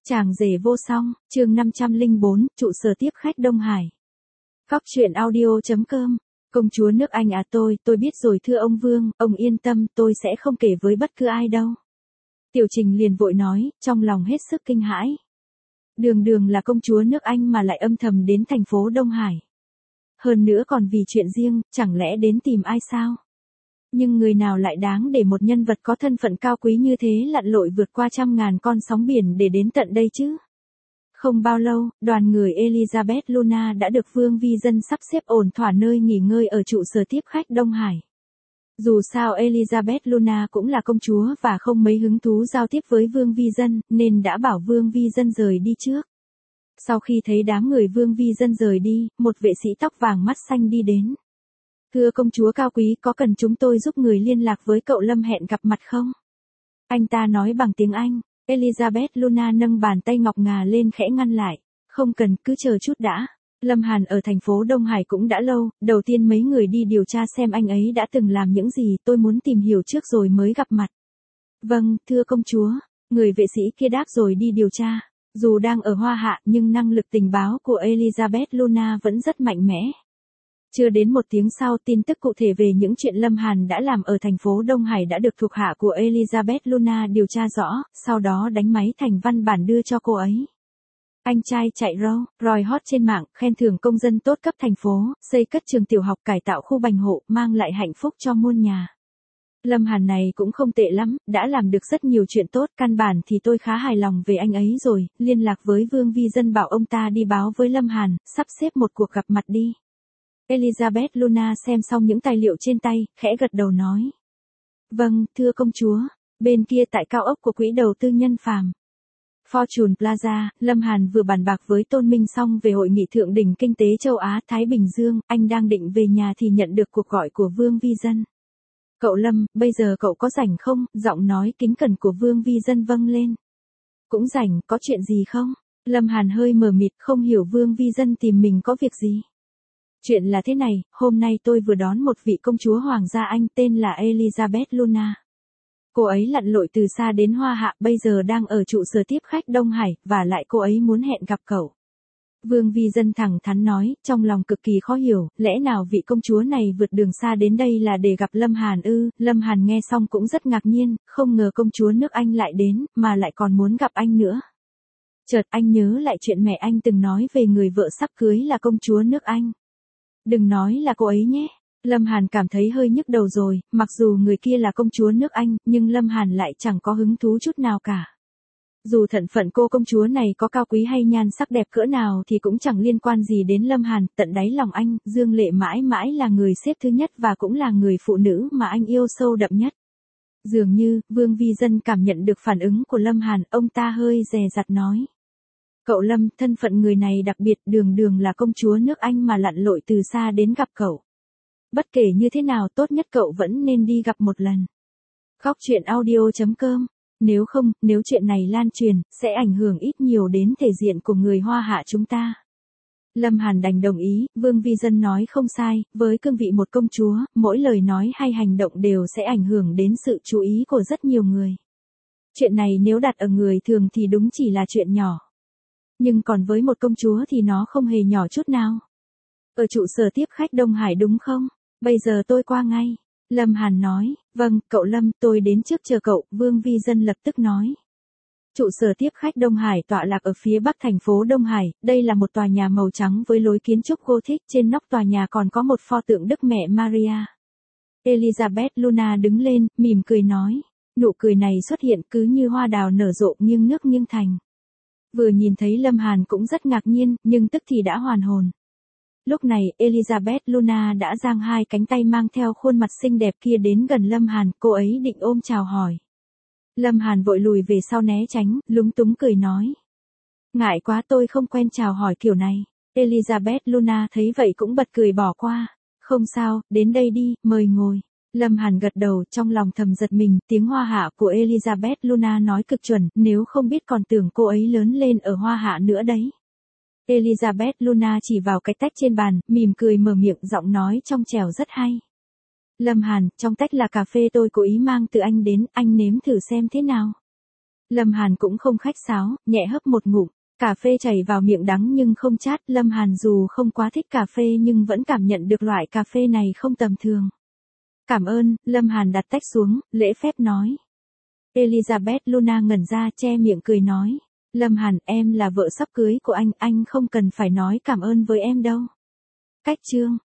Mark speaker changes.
Speaker 1: Chàng rể vô song, chương 504, trụ sở tiếp khách Đông Hải. Góc truyện audio.com. Công chúa nước Anh à, tôi biết rồi thưa ông Vương, ông yên tâm, tôi sẽ không kể với bất cứ ai đâu. Tiểu Trình liền vội nói, trong lòng hết sức kinh hãi. Đường là công chúa nước Anh mà lại âm thầm đến thành phố Đông Hải. Hơn nữa còn vì chuyện riêng, chẳng lẽ đến tìm ai sao? Nhưng người nào lại đáng để một nhân vật có thân phận cao quý như thế lặn lội vượt qua trăm ngàn con sóng biển để đến tận đây chứ? Không bao lâu, đoàn người Elizabeth Luna đã được Vương Vi Dân sắp xếp ổn thỏa nơi nghỉ ngơi ở trụ sở tiếp khách Đông Hải. Dù sao Elizabeth Luna cũng là công chúa và không mấy hứng thú giao tiếp với Vương Vi Dân, nên đã bảo Vương Vi Dân rời đi trước. Sau khi thấy đám người Vương Vi Dân rời đi, một vệ sĩ tóc vàng mắt xanh đi đến. Thưa công chúa cao quý, có cần chúng tôi giúp người liên lạc với cậu Lâm hẹn gặp mặt không? Anh ta nói bằng tiếng Anh. Elizabeth Luna nâng bàn tay ngọc ngà lên khẽ ngăn lại. Không cần, cứ chờ chút đã. Lâm Hàn ở thành phố Đông Hải cũng đã lâu, đầu tiên mấy người đi điều tra xem anh ấy đã từng làm những gì, tôi muốn tìm hiểu trước rồi mới gặp mặt. Vâng, thưa công chúa. Người vệ sĩ kia đáp rồi đi điều tra. Dù đang ở Hoa Hạ nhưng năng lực tình báo của Elizabeth Luna vẫn rất mạnh mẽ. Chưa đến một tiếng sau, tin tức cụ thể về những chuyện Lâm Hàn đã làm ở thành phố Đông Hải đã được thuộc hạ của Elizabeth Luna điều tra rõ, sau đó đánh máy thành văn bản đưa cho cô ấy. Anh trai chạy Roy hot trên mạng, khen thưởng công dân tốt cấp thành phố, xây cất trường tiểu học, cải tạo khu bành hộ, mang lại hạnh phúc cho muôn nhà. Lâm Hàn này cũng không tệ lắm, đã làm được rất nhiều chuyện tốt, căn bản thì tôi khá hài lòng về anh ấy rồi, liên lạc với Vương Vi Dân bảo ông ta đi báo với Lâm Hàn, sắp xếp một cuộc gặp mặt đi. Elizabeth Luna xem xong những tài liệu trên tay, khẽ gật đầu nói. Vâng, thưa công chúa. Bên kia tại cao ốc của quỹ đầu tư nhân phàm Fortune Plaza, Lâm Hàn vừa bàn bạc với Tôn Minh xong về hội nghị thượng đỉnh kinh tế châu Á Thái Bình Dương, anh đang định về nhà thì nhận được cuộc gọi của Vương Vi Dân. Cậu Lâm, bây giờ cậu có rảnh không? Giọng nói kính cẩn của Vương Vi Dân vâng lên. Cũng rảnh, có chuyện gì không? Lâm Hàn hơi mờ mịt, không hiểu Vương Vi Dân tìm mình có việc gì. Chuyện là thế này, hôm nay tôi vừa đón một vị công chúa Hoàng gia Anh tên là Elizabeth Luna. Cô ấy lặn lội từ xa đến Hoa Hạ, bây giờ đang ở trụ sở tiếp khách Đông Hải, và lại cô ấy muốn hẹn gặp cậu. Vương Vi Dân thẳng thắn nói, trong lòng cực kỳ khó hiểu, lẽ nào vị công chúa này vượt đường xa đến đây là để gặp Lâm Hàn ư? Lâm Hàn nghe xong cũng rất ngạc nhiên, không ngờ công chúa nước Anh lại đến, mà lại còn muốn gặp anh nữa. Chợt anh nhớ lại chuyện mẹ anh từng nói về người vợ sắp cưới là công chúa nước Anh. Đừng nói là cô ấy nhé. Lâm Hàn cảm thấy hơi nhức đầu rồi, mặc dù người kia là công chúa nước Anh, nhưng Lâm Hàn lại chẳng có hứng thú chút nào cả. Dù thân phận cô công chúa này có cao quý hay nhan sắc đẹp cỡ nào thì cũng chẳng liên quan gì đến Lâm Hàn, tận đáy lòng anh, Dương Lệ mãi mãi là người xếp thứ nhất và cũng là người phụ nữ mà anh yêu sâu đậm nhất. Dường như, Vương Vi Dân cảm nhận được phản ứng của Lâm Hàn, ông ta hơi dè dặt nói. Cậu Lâm, thân phận người này đặc biệt, đường là công chúa nước Anh mà lặn lội từ xa đến gặp cậu. Bất kể như thế nào, tốt nhất cậu vẫn nên đi gặp một lần. Góc truyện audio.com. Nếu chuyện này lan truyền, sẽ ảnh hưởng ít nhiều đến thể diện của người Hoa Hạ chúng ta. Lâm Hàn đành đồng ý, Vương Vi Dân nói không sai, với cương vị một công chúa, mỗi lời nói hay hành động đều sẽ ảnh hưởng đến sự chú ý của rất nhiều người. Chuyện này nếu đặt ở người thường thì đúng chỉ là chuyện nhỏ. Nhưng còn với một công chúa thì nó không hề nhỏ chút nào. Ở trụ sở tiếp khách Đông Hải đúng không? Bây giờ tôi qua ngay. Lâm Hàn nói, vâng, cậu Lâm, tôi đến trước chờ cậu, Vương Vi Dân lập tức nói. Trụ sở tiếp khách Đông Hải tọa lạc ở phía bắc thành phố Đông Hải, đây là một tòa nhà màu trắng với lối kiến trúc Gothic, trên nóc tòa nhà còn có một pho tượng Đức Mẹ Maria. Elizabeth Luna đứng lên, mỉm cười nói. Nụ cười này xuất hiện cứ như hoa đào nở rộ nghiêng nước nghiêng thành. Vừa nhìn thấy Lâm Hàn cũng rất ngạc nhiên, nhưng tức thì đã hoàn hồn. Lúc này, Elizabeth Luna đã giang hai cánh tay mang theo khuôn mặt xinh đẹp kia đến gần Lâm Hàn, cô ấy định ôm chào hỏi. Lâm Hàn vội lùi về sau né tránh, lúng túng cười nói. Ngại quá, tôi không quen chào hỏi kiểu này. Elizabeth Luna thấy vậy cũng bật cười bỏ qua. Không sao, đến đây đi, mời ngồi. Lâm Hàn gật đầu, trong lòng thầm giật mình, tiếng Hoa Hạ của Elizabeth Luna nói cực chuẩn, nếu không biết còn tưởng cô ấy lớn lên ở Hoa Hạ nữa đấy. Elizabeth Luna chỉ vào cái tách trên bàn, mỉm cười mở miệng, giọng nói trong trẻo rất hay. Lâm Hàn, trong tách là cà phê tôi cố ý mang từ Anh đến, anh nếm thử xem thế nào. Lâm Hàn cũng không khách sáo, nhẹ hấp một ngụm. Cà phê chảy vào miệng đắng nhưng không chát. Lâm Hàn dù không quá thích cà phê nhưng vẫn cảm nhận được loại cà phê này không tầm thường. Cảm ơn, Lâm Hàn đặt tách xuống, lễ phép nói. Elizabeth Luna ngẩn ra che miệng cười nói. Lâm Hàn, em là vợ sắp cưới của anh không cần phải nói cảm ơn với em đâu. Cách chương